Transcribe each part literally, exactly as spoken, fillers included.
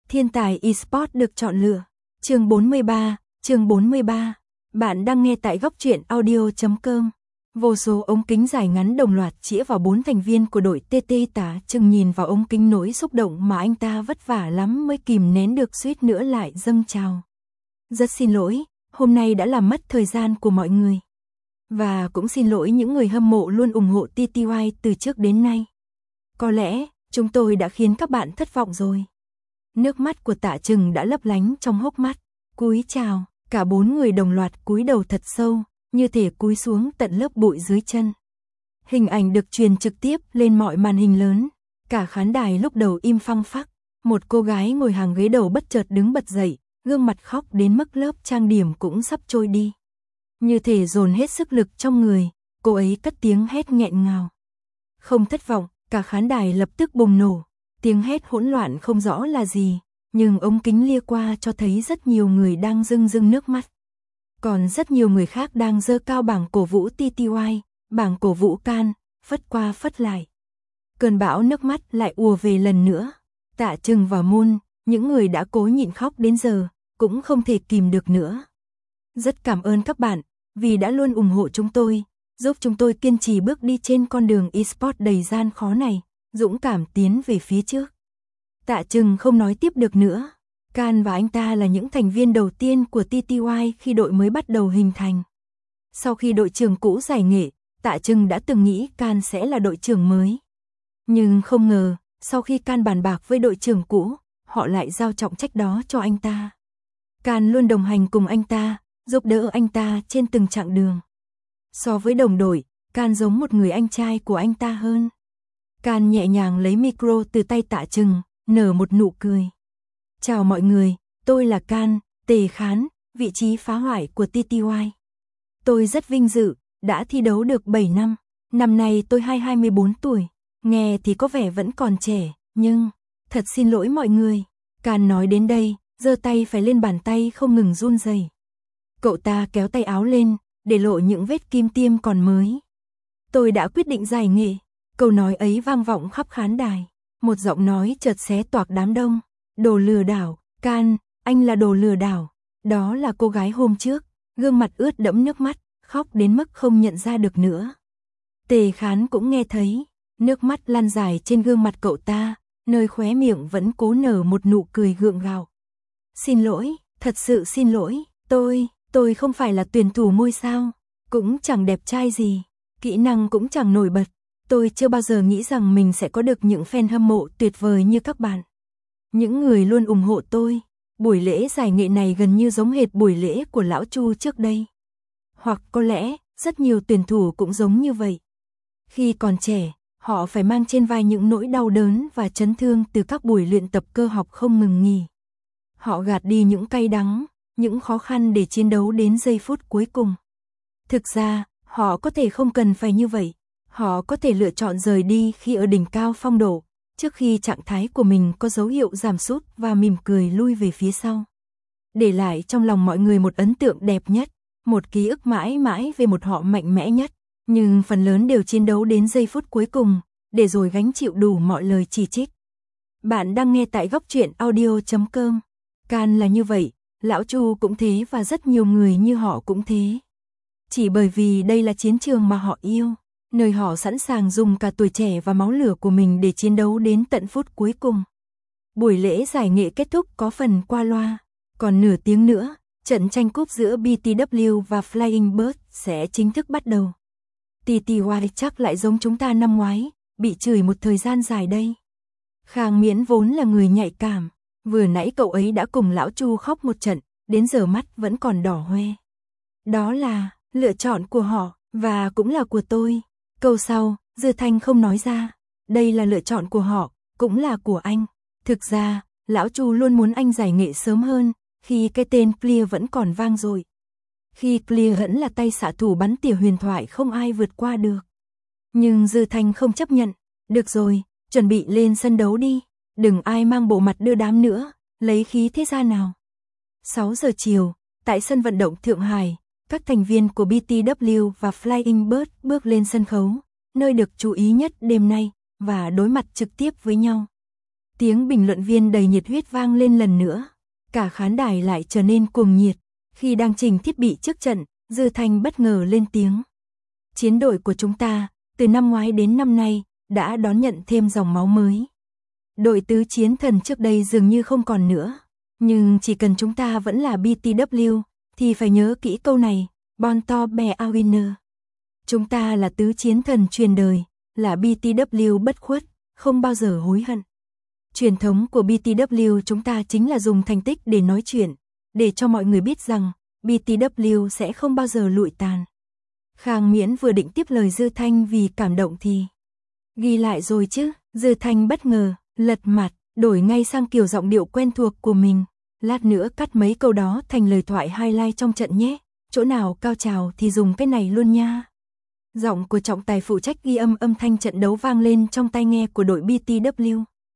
Thiên tài eSports được chọn lựa. Chương bốn mươi ba, chương bốn mươi ba. Bạn đang nghe tại góc truyện audio chấm com. Vô số ống kính dài ngắn đồng loạt chĩa vào bốn thành viên của đội tê tê. Tả Trừng nhìn vào ống kính nỗi xúc động mà anh ta vất vả lắm mới kìm nén được, suýt nữa lại dâng trào. Rất xin lỗi, hôm nay đã làm mất thời gian của mọi người. Và cũng xin lỗi những người hâm mộ luôn ủng hộ tê tê i từ trước đến nay. Có lẽ, chúng tôi đã khiến các bạn thất vọng rồi. Nước mắt của Tạ Trừng đã lấp lánh trong hốc mắt. Cúi chào, cả bốn người đồng loạt cúi đầu thật sâu, như thể cúi xuống tận lớp bụi dưới chân. Hình ảnh được truyền trực tiếp lên mọi màn hình lớn. Cả khán đài lúc đầu im phăng phắc. Một cô gái ngồi hàng ghế đầu bất chợt đứng bật dậy, gương mặt khóc đến mức lớp trang điểm cũng sắp trôi đi. Như thể dồn hết sức lực trong người, cô ấy cất tiếng hét nghẹn ngào. Không thất vọng, cả khán đài lập tức bùng nổ. Tiếng hét hỗn loạn không rõ là gì, nhưng ống kính lia qua cho thấy rất nhiều người đang rưng rưng nước mắt. Còn rất nhiều người khác đang giơ cao bảng cổ vũ tê tê i, bảng cổ vũ Can, phất qua phất lại. Cơn bão nước mắt lại ùa về lần nữa. Tạ Trừng và Moon, những người đã cố nhịn khóc đến giờ, cũng không thể kìm được nữa. Rất cảm ơn các bạn, vì đã luôn ủng hộ chúng tôi, giúp chúng tôi kiên trì bước đi trên con đường eSports đầy gian khó này, dũng cảm tiến về phía trước. Tạ Trừng không nói tiếp được nữa. Can và anh ta là những thành viên đầu tiên của tê tê i khi đội mới bắt đầu hình thành. Sau khi đội trưởng cũ giải nghệ, Tạ Trừng đã từng nghĩ Can sẽ là đội trưởng mới. Nhưng không ngờ, sau khi Can bàn bạc với đội trưởng cũ, họ lại giao trọng trách đó cho anh ta. Can luôn đồng hành cùng anh ta, giúp đỡ anh ta trên từng chặng đường. So với đồng đội, Can giống một người anh trai của anh ta hơn. Can nhẹ nhàng lấy micro từ tay Tạ Trừng, nở một nụ cười. Chào mọi người, tôi là Can, Tề Khán, vị trí phá hoại của tê tê i. Tôi rất vinh dự, đã thi đấu được bảy năm, năm nay tôi hai hai mươi bốn tuổi, nghe thì có vẻ vẫn còn trẻ, nhưng, thật xin lỗi mọi người. Can nói đến đây, giơ tay phải lên bàn tay không ngừng run rẩy. Cậu ta kéo tay áo lên, để lộ những vết kim tiêm còn mới. Tôi đã quyết định giải nghệ. Câu nói ấy vang vọng khắp khán đài. Một giọng nói chợt xé toạc đám đông. Đồ lừa đảo, Can, anh là đồ lừa đảo. Đó là cô gái hôm trước, gương mặt ướt đẫm nước mắt, khóc đến mức không nhận ra được nữa. Tề Khán cũng nghe thấy, nước mắt lan dài trên gương mặt cậu ta, nơi khóe miệng vẫn cố nở một nụ cười gượng gạo. Xin lỗi, thật sự xin lỗi, tôi, tôi không phải là tuyển thủ ngôi sao, cũng chẳng đẹp trai gì, kỹ năng cũng chẳng nổi bật. Tôi chưa bao giờ nghĩ rằng mình sẽ có được những fan hâm mộ tuyệt vời như các bạn. Những người luôn ủng hộ tôi. Buổi lễ giải nghệ này gần như giống hệt buổi lễ của Lão Chu trước đây. Hoặc có lẽ, rất nhiều tuyển thủ cũng giống như vậy. Khi còn trẻ, họ phải mang trên vai những nỗi đau đớn và chấn thương từ các buổi luyện tập cơ học không ngừng nghỉ. Họ gạt đi những cay đắng, những khó khăn để chiến đấu đến giây phút cuối cùng. Thực ra, họ có thể không cần phải như vậy. Họ có thể lựa chọn rời đi khi ở đỉnh cao phong độ, trước khi trạng thái của mình có dấu hiệu giảm sút và mỉm cười lui về phía sau. Để lại trong lòng mọi người một ấn tượng đẹp nhất, một ký ức mãi mãi về một họ mạnh mẽ nhất, nhưng phần lớn đều chiến đấu đến giây phút cuối cùng, để rồi gánh chịu đủ mọi lời chỉ trích. Bạn đang nghe tại góc truyện audio chấm com. Can là như vậy, Lão Chu cũng thế và rất nhiều người như họ cũng thế. Chỉ bởi vì đây là chiến trường mà họ yêu, nơi họ sẵn sàng dùng cả tuổi trẻ và máu lửa của mình để chiến đấu đến tận phút cuối cùng. Buổi lễ giải nghệ kết thúc có phần qua loa, còn nửa tiếng nữa, trận tranh cúp giữa bê tê vê và Flying Bird sẽ chính thức bắt đầu. tê tê i chắc lại giống chúng ta năm ngoái, bị chửi một thời gian dài đây. Khang Miễn vốn là người nhạy cảm, vừa nãy cậu ấy đã cùng Lão Chu khóc một trận, đến giờ mắt vẫn còn đỏ hoe. Đó là lựa chọn của họ, và cũng là của tôi. Câu sau, Dư Thanh không nói ra. Đây là lựa chọn của họ, cũng là của anh. Thực ra, Lão Chu luôn muốn anh giải nghệ sớm hơn, khi cái tên Clear vẫn còn vang dội. Khi Clear vẫn là tay xạ thủ bắn tỉa huyền thoại không ai vượt qua được. Nhưng Dư Thanh không chấp nhận. Được rồi, chuẩn bị lên sân đấu đi. Đừng ai mang bộ mặt đưa đám nữa, lấy khí thế ra nào. sáu giờ chiều, tại sân vận động Thượng Hải, các thành viên của bê tê vê và Flying Bird bước lên sân khấu, nơi được chú ý nhất đêm nay, và đối mặt trực tiếp với nhau. Tiếng bình luận viên đầy nhiệt huyết vang lên lần nữa. Cả khán đài lại trở nên cuồng nhiệt. Khi đang chỉnh thiết bị trước trận, Dư Thanh bất ngờ lên tiếng. Chiến đội của chúng ta, từ năm ngoái đến năm nay, đã đón nhận thêm dòng máu mới. Đội tứ chiến thần trước đây dường như không còn nữa. Nhưng chỉ cần chúng ta vẫn là bê tê vê, thì phải nhớ kỹ câu này, Born to be a winner. Chúng ta là tứ chiến thần truyền đời, là bê tê vê bất khuất, không bao giờ hối hận. Truyền thống của bê tê vê chúng ta chính là dùng thành tích để nói chuyện, để cho mọi người biết rằng bê tê vê sẽ không bao giờ lụi tàn. Khang Miễn vừa định tiếp lời Dư Thanh vì cảm động thì ghi lại rồi chứ. Dư Thanh bất ngờ, lật mặt, đổi ngay sang kiểu giọng điệu quen thuộc của mình. Lát nữa cắt mấy câu đó thành lời thoại highlight trong trận nhé. Chỗ nào cao trào thì dùng cái này luôn nha. Giọng của trọng tài phụ trách ghi âm âm thanh trận đấu vang lên trong tai nghe của đội bê tê vê.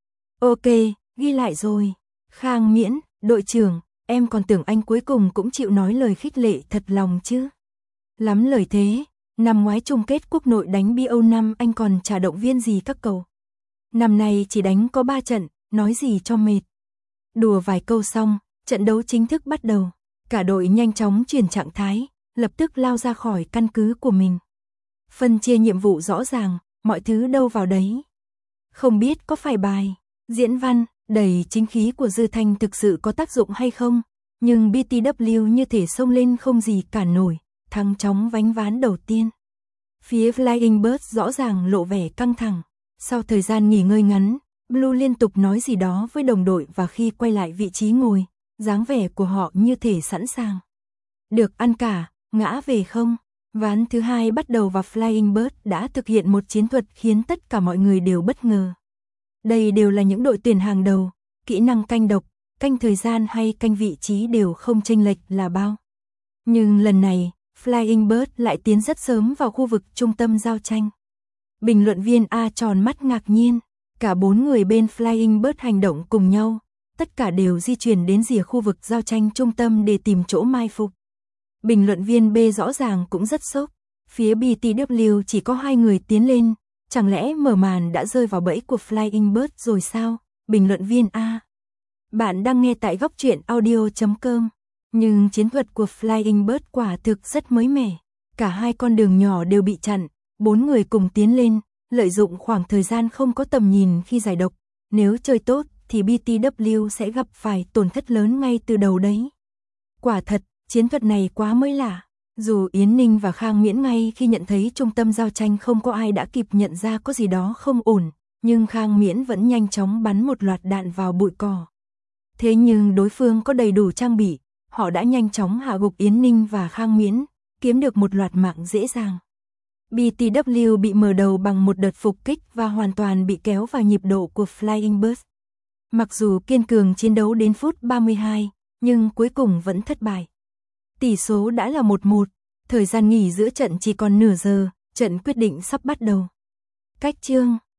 Ok, ghi lại rồi. Khang Miễn, đội trưởng, em còn tưởng anh cuối cùng cũng chịu nói lời khích lệ thật lòng chứ. Lắm lời thế, năm ngoái chung kết quốc nội đánh bê o năm anh còn trả động viên gì các cầu. Năm nay chỉ đánh có ba trận, nói gì cho mệt. Đùa vài câu xong, trận đấu chính thức bắt đầu. Cả đội nhanh chóng chuyển trạng thái, lập tức lao ra khỏi căn cứ của mình. Phân chia nhiệm vụ rõ ràng, mọi thứ đâu vào đấy. Không biết có phải bài diễn văn đầy chính khí của Dư Thanh thực sự có tác dụng hay không, nhưng bê tê vê như thể xông lên không gì cản nổi, thắng chóng vánh ván đầu tiên. Phía Flying Birds rõ ràng lộ vẻ căng thẳng. Sau thời gian nghỉ ngơi ngắn, Blue liên tục nói gì đó với đồng đội và khi quay lại vị trí ngồi, dáng vẻ của họ như thể sẵn sàng. Được ăn cả, ngã về không? Ván thứ hai bắt đầu và Flying Bird đã thực hiện một chiến thuật khiến tất cả mọi người đều bất ngờ. Đây đều là những đội tuyển hàng đầu, kỹ năng canh độc, canh thời gian hay canh vị trí đều không chênh lệch là bao. Nhưng lần này, Flying Bird lại tiến rất sớm vào khu vực trung tâm giao tranh. Bình luận viên A tròn mắt ngạc nhiên, cả bốn người bên Flying Bird hành động cùng nhau, tất cả đều di chuyển đến rìa khu vực giao tranh trung tâm để tìm chỗ mai phục. Bình luận viên B rõ ràng cũng rất sốc, phía bê tê vê chỉ có hai người tiến lên, chẳng lẽ mở màn đã rơi vào bẫy của Flying Bird rồi sao? Bình luận viên A. Bạn đang nghe tại góc truyện audio chấm com, nhưng chiến thuật của Flying Bird quả thực rất mới mẻ. Cả hai con đường nhỏ đều bị chặn, bốn người cùng tiến lên, lợi dụng khoảng thời gian không có tầm nhìn khi giải độc. Nếu chơi tốt thì bê tê vê sẽ gặp phải tổn thất lớn ngay từ đầu đấy. Quả thật, chiến thuật này quá mới lạ. Dù Yến Ninh và Khang Miễn ngay khi nhận thấy trung tâm giao tranh không có ai đã kịp nhận ra có gì đó không ổn, nhưng Khang Miễn vẫn nhanh chóng bắn một loạt đạn vào bụi cỏ. Thế nhưng đối phương có đầy đủ trang bị, họ đã nhanh chóng hạ gục Yến Ninh và Khang Miễn, kiếm được một loạt mạng dễ dàng. bê tê vê bị mở đầu bằng một đợt phục kích và hoàn toàn bị kéo vào nhịp độ của Flying Birds. Mặc dù kiên cường chiến đấu đến phút ba mươi hai, nhưng cuối cùng vẫn thất bại. Tỷ số đã là một một, thời gian nghỉ giữa trận chỉ còn nửa giờ, trận quyết định sắp bắt đầu. Cách chương